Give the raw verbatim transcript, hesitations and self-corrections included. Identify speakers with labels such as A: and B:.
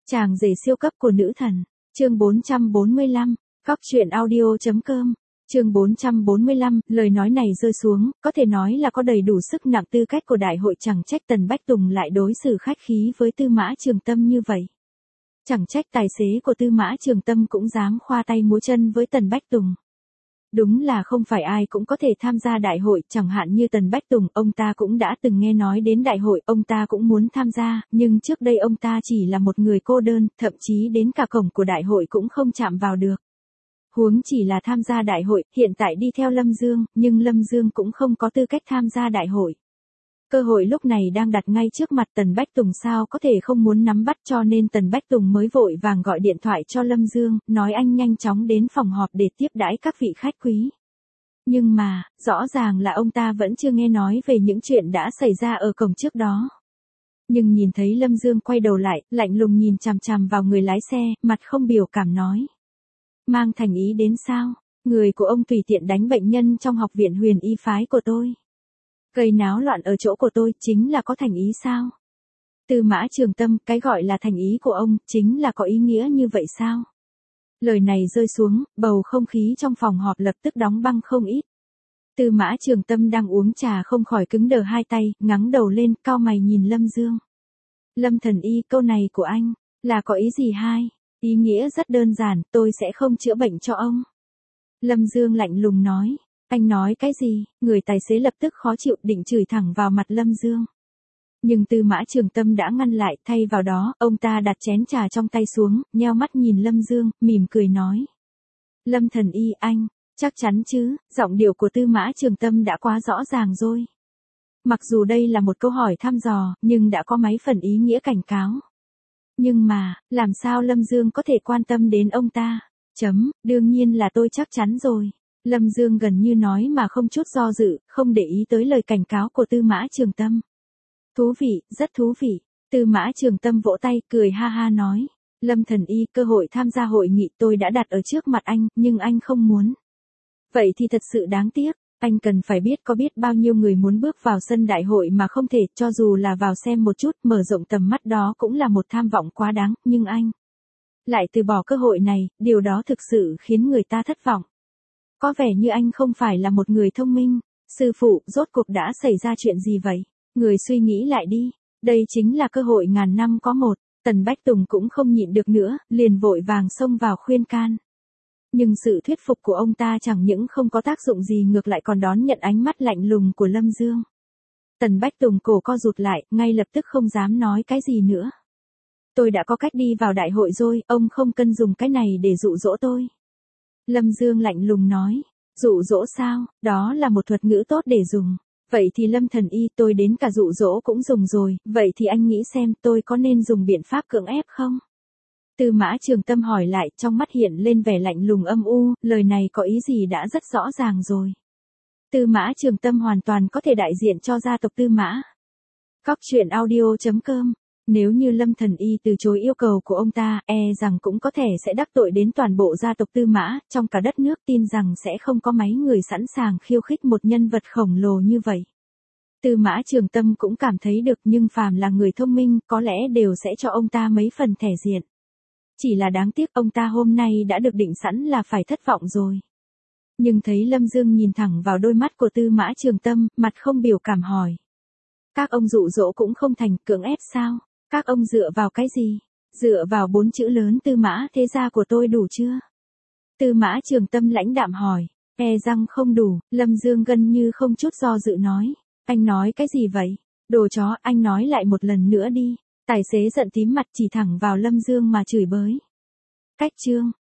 A: Chàng rể siêu cấp của nữ thần. Chương bốn trăm bốn mươi lăm, Cóc truyện audio chấm com. Chương bốn trăm bốn mươi lăm, lời nói này rơi xuống, có thể nói là có đầy đủ sức nặng tư cách của đại hội, chẳng trách Tần Bách Tùng lại đối xử khách khí với Tư Mã Trường Tâm như vậy. Chẳng trách tài xế của Tư Mã Trường Tâm cũng dám khoa tay múa chân với Tần Bách Tùng. Đúng là không phải ai cũng có thể tham gia đại hội, chẳng hạn như Tần Bách Tùng, ông ta cũng đã từng nghe nói đến đại hội, ông ta cũng muốn tham gia, nhưng trước đây ông ta chỉ là một người cô đơn, thậm chí đến cả cổng của đại hội cũng không chạm vào được. Huống chỉ là tham gia đại hội, hiện tại đi theo Lâm Dương, nhưng Lâm Dương cũng không có tư cách tham gia đại hội. Cơ hội lúc này đang đặt ngay trước mặt Tần Bách Tùng, sao có thể không muốn nắm bắt, cho nên Tần Bách Tùng mới vội vàng gọi điện thoại cho Lâm Dương, nói anh nhanh chóng đến phòng họp để tiếp đãi các vị khách quý. Nhưng mà, rõ ràng là ông ta vẫn chưa nghe nói về những chuyện đã xảy ra ở cổng trước đó. Nhưng nhìn thấy Lâm Dương quay đầu lại, lạnh lùng nhìn chằm chằm vào người lái xe, mặt không biểu cảm nói. Mang thành ý đến sao? Người của ông tùy tiện đánh bệnh nhân trong học viện Huyền Y phái của tôi. Gây náo loạn ở chỗ của tôi, chính là có thành ý sao? Tư Mã Trường Tâm, cái gọi là thành ý của ông, chính là có ý nghĩa như vậy sao? Lời này rơi xuống, bầu không khí trong phòng họp lập tức đóng băng không ít. Tư Mã Trường Tâm đang uống trà không khỏi cứng đờ hai tay, ngắng đầu lên, cau mày nhìn Lâm Dương. Lâm thần y, câu này của anh, là có ý gì hai? Ý nghĩa rất đơn giản, tôi sẽ không chữa bệnh cho ông. Lâm Dương lạnh lùng nói. Anh nói cái gì? Người tài xế lập tức khó chịu, định chửi thẳng vào mặt Lâm Dương. Nhưng Tư Mã Trường Tâm đã ngăn lại, thay vào đó, ông ta đặt chén trà trong tay xuống, nheo mắt nhìn Lâm Dương, mỉm cười nói. Lâm thần y, anh, chắc chắn chứ? Giọng điệu của Tư Mã Trường Tâm đã quá rõ ràng rồi. Mặc dù đây là một câu hỏi thăm dò, nhưng đã có mấy phần ý nghĩa cảnh cáo. Nhưng mà, làm sao Lâm Dương có thể quan tâm đến ông ta? Chấm, đương nhiên là tôi chắc chắn rồi. Lâm Dương gần như nói mà không chút do dự, không để ý tới lời cảnh cáo của Tư Mã Trường Tâm. Thú vị, rất thú vị. Tư Mã Trường Tâm vỗ tay, cười ha ha nói. Lâm thần y, cơ hội tham gia hội nghị tôi đã đặt ở trước mặt anh, nhưng anh không muốn. Vậy thì thật sự đáng tiếc. Anh cần phải biết có biết bao nhiêu người muốn bước vào sân đại hội mà không thể, cho dù là vào xem một chút, mở rộng tầm mắt, đó cũng là một tham vọng quá đáng, nhưng anh lại từ bỏ cơ hội này, điều đó thực sự khiến người ta thất vọng. Có vẻ như anh không phải là một người thông minh. Sư phụ, rốt cuộc đã xảy ra chuyện gì vậy? Người suy nghĩ lại đi. Đây chính là cơ hội ngàn năm có một. Tần Bách Tùng cũng không nhịn được nữa, liền vội vàng xông vào khuyên can. Nhưng sự thuyết phục của ông ta chẳng những không có tác dụng gì, ngược lại còn đón nhận ánh mắt lạnh lùng của Lâm Dương. Tần Bách Tùng cổ co rụt lại, ngay lập tức không dám nói cái gì nữa. Tôi đã có cách đi vào đại hội rồi, ông không cần dùng cái này để dụ dỗ tôi. Lâm Dương lạnh lùng nói. Dụ dỗ sao? Đó là một thuật ngữ tốt để dùng. Vậy thì Lâm thần y, tôi đến cả dụ dỗ cũng dùng rồi, vậy thì anh nghĩ xem tôi có nên dùng biện pháp cưỡng ép không? Tư Mã Trường Tâm hỏi lại, trong mắt hiện lên vẻ lạnh lùng âm u, lời này có ý gì đã rất rõ ràng rồi. Tư Mã Trường Tâm hoàn toàn có thể đại diện cho gia tộc Tư Mã. Cóc truyện audio chấm com. Nếu như Lâm thần y từ chối yêu cầu của ông ta, e rằng cũng có thể sẽ đắc tội đến toàn bộ gia tộc Tư Mã, trong cả đất nước, tin rằng sẽ không có mấy người sẵn sàng khiêu khích một nhân vật khổng lồ như vậy. Tư Mã Trường Tâm cũng cảm thấy được, nhưng phàm là người thông minh, có lẽ đều sẽ cho ông ta mấy phần thể diện. Chỉ là đáng tiếc ông ta hôm nay đã được định sẵn là phải thất vọng rồi. Nhưng thấy Lâm Dương nhìn thẳng vào đôi mắt của Tư Mã Trường Tâm, mặt không biểu cảm hỏi. Các ông dụ dỗ cũng không thành, cưỡng ép sao? Các ông dựa vào cái gì? Dựa vào bốn chữ lớn Tư Mã thế gia của tôi đủ chưa? Tư Mã Trường Tâm lãnh đạm hỏi. E răng không đủ, Lâm Dương gần như không chút do dự nói. Anh nói cái gì vậy? Đồ chó, anh nói lại một lần nữa đi. Tài xế giận tím mặt chỉ thẳng vào Lâm Dương mà chửi bới. Cách chương.